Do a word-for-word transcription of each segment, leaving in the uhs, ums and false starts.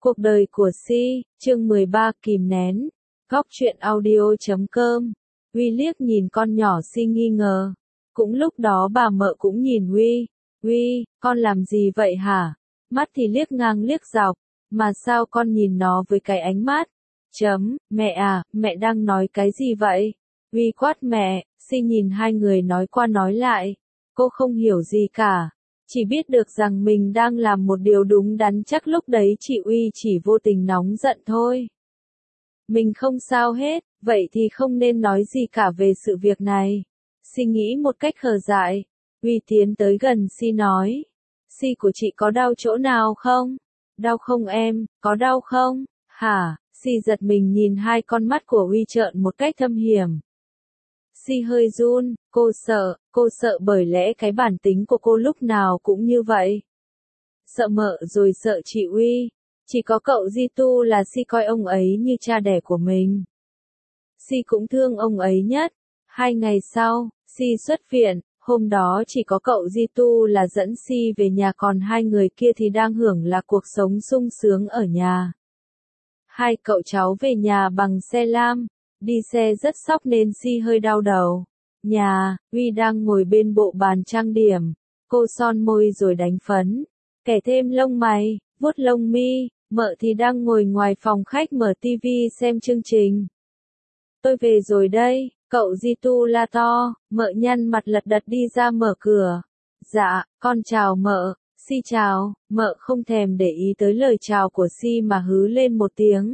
Cuộc đời của Si, chương mười ba kìm nén. Góc truyện audio chấm com. Huy liếc nhìn con nhỏ Si nghi ngờ. Cũng lúc đó bà mợ cũng nhìn Huy. Huy, con làm gì vậy hả? Mắt thì liếc ngang liếc dọc. Mà sao con nhìn nó với cái ánh mắt? Chấm, mẹ à, mẹ đang nói cái gì vậy? Huy quát mẹ. Si nhìn hai người nói qua nói lại. Cô không hiểu gì cả. Chỉ biết được rằng mình đang làm một điều đúng đắn, chắc lúc đấy chị Uy chỉ vô tình nóng giận thôi. Mình không sao hết, vậy thì không nên nói gì cả về sự việc này. Si nghĩ một cách khờ dại. Uy tiến tới gần Si nói. Si của chị có đau chỗ nào không? Đau không em, có đau không? Hả? Si giật mình nhìn hai con mắt của Uy trợn một cách thâm hiểm. Si hơi run, cô sợ, cô sợ bởi lẽ cái bản tính của cô lúc nào cũng như vậy. Sợ mợ rồi sợ chị Uy. Chỉ có cậu Di Tu là Si coi ông ấy như cha đẻ của mình. Si cũng thương ông ấy nhất. Hai ngày sau, Si xuất viện, hôm đó chỉ có cậu Di Tu là dẫn Si về nhà, còn hai người kia thì đang hưởng là cuộc sống sung sướng ở nhà. Hai cậu cháu về nhà bằng xe lam. Đi xe rất sóc nên Si hơi đau đầu. Nhà, Huy đang ngồi bên bộ bàn trang điểm. Cô son môi rồi đánh phấn. Kẻ thêm lông mày, vuốt lông mi. Mợ thì đang ngồi ngoài phòng khách mở tivi xem chương trình. Tôi về rồi đây, cậu Di Tu la to. Mợ nhăn mặt lật đật đi ra mở cửa. Dạ, con chào mợ. Si chào. Mợ không thèm để ý tới lời chào của Si mà hứ lên một tiếng.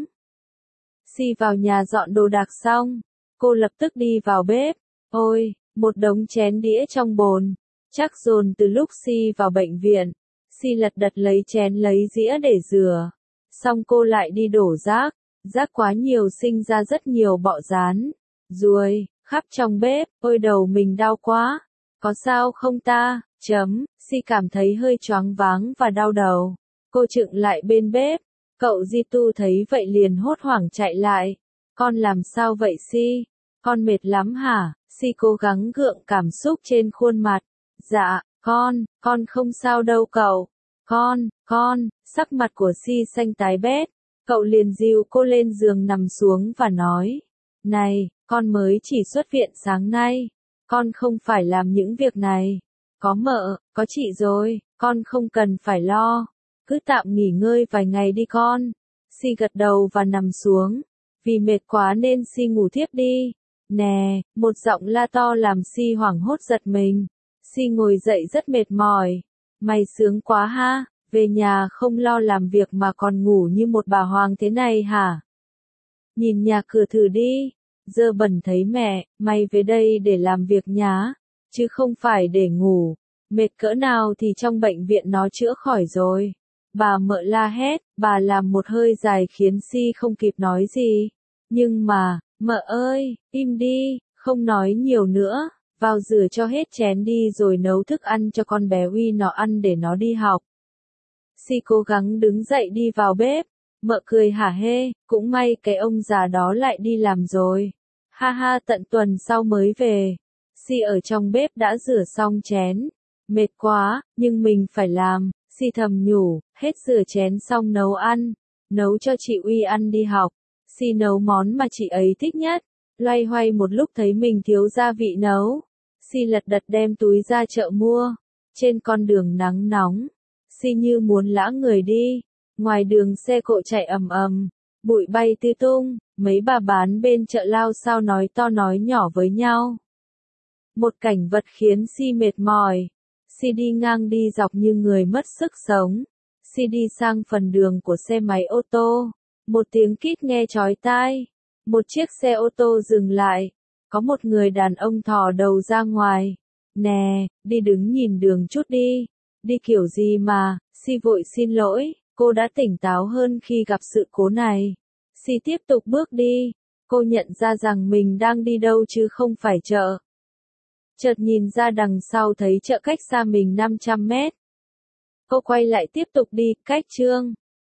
Si vào nhà dọn đồ đạc xong, cô lập tức đi vào bếp. Ôi, một đống chén đĩa trong bồn, chắc dồn từ lúc Si vào bệnh viện. Si lật đật lấy chén lấy dĩa để rửa. Xong cô lại đi đổ rác, rác quá nhiều sinh ra rất nhiều bọ rán, ruồi, khắp trong bếp. Ôi đầu mình đau quá, có sao không ta? Chấm, Si cảm thấy hơi choáng váng và đau đầu. Cô chựng lại bên bếp. Cậu Di Tu thấy vậy liền hốt hoảng chạy lại. Con làm sao vậy Si? Con mệt lắm hả? Si cố gắng gượng cảm xúc trên khuôn mặt. Dạ, con, con không sao đâu cậu. Con, con, sắc mặt của Si xanh tái bét. Cậu liền dìu cô lên giường nằm xuống và nói. Này, con mới chỉ xuất viện sáng nay. Con không phải làm những việc này. Có mợ, có chị rồi, con không cần phải lo. Cứ tạm nghỉ ngơi vài ngày đi con. Si gật đầu và nằm xuống. Vì mệt quá nên Si ngủ thiếp đi. Nè, một giọng la to làm Si hoảng hốt giật mình. Si ngồi dậy rất mệt mỏi. Mày sướng quá ha, về nhà không lo làm việc mà còn ngủ như một bà hoàng thế này hả? Nhìn nhà cửa thử đi. Dơ bẩn thấy mẹ, mày về đây để làm việc nhá, chứ không phải để ngủ. Mệt cỡ nào thì trong bệnh viện nó chữa khỏi rồi. Bà mợ la hét, bà làm một hơi dài khiến Si không kịp nói gì. Nhưng mà, mợ ơi, im đi, không nói nhiều nữa, vào rửa cho hết chén đi rồi nấu thức ăn cho con bé Huy nó ăn để nó đi học. Si cố gắng đứng dậy đi vào bếp, mợ cười hả hê, cũng may cái ông già đó lại đi làm rồi. Ha ha, tận tuần sau mới về. Si ở trong bếp đã rửa xong chén. Mệt quá, nhưng mình phải làm. Si thầm nhủ, hết rửa chén xong nấu ăn, nấu cho chị Uy ăn đi học. Si nấu món mà chị ấy thích nhất, loay hoay một lúc thấy mình thiếu gia vị nấu. Si lật đật đem túi ra chợ mua. Trên con đường nắng nóng, Si như muốn lã người đi. Ngoài đường xe cộ chạy ầm ầm, bụi bay tứ tung, mấy bà bán bên chợ lao sao nói to nói nhỏ với nhau. Một cảnh vật khiến Si mệt mỏi. Si đi ngang đi dọc như người mất sức sống. Si đi sang phần đường của xe máy ô tô. Một tiếng kít nghe chói tai. Một chiếc xe ô tô dừng lại. Có một người đàn ông thò đầu ra ngoài. Nè, đi đứng nhìn đường chút đi. Đi kiểu gì mà? Si vội xin lỗi. Cô đã tỉnh táo hơn khi gặp sự cố này. Si tiếp tục bước đi. Cô nhận ra rằng mình đang đi đâu chứ không phải chợ. Chợt nhìn ra đằng sau thấy chợ cách xa mình năm trăm mét. Cô quay lại tiếp tục đi, cách chương.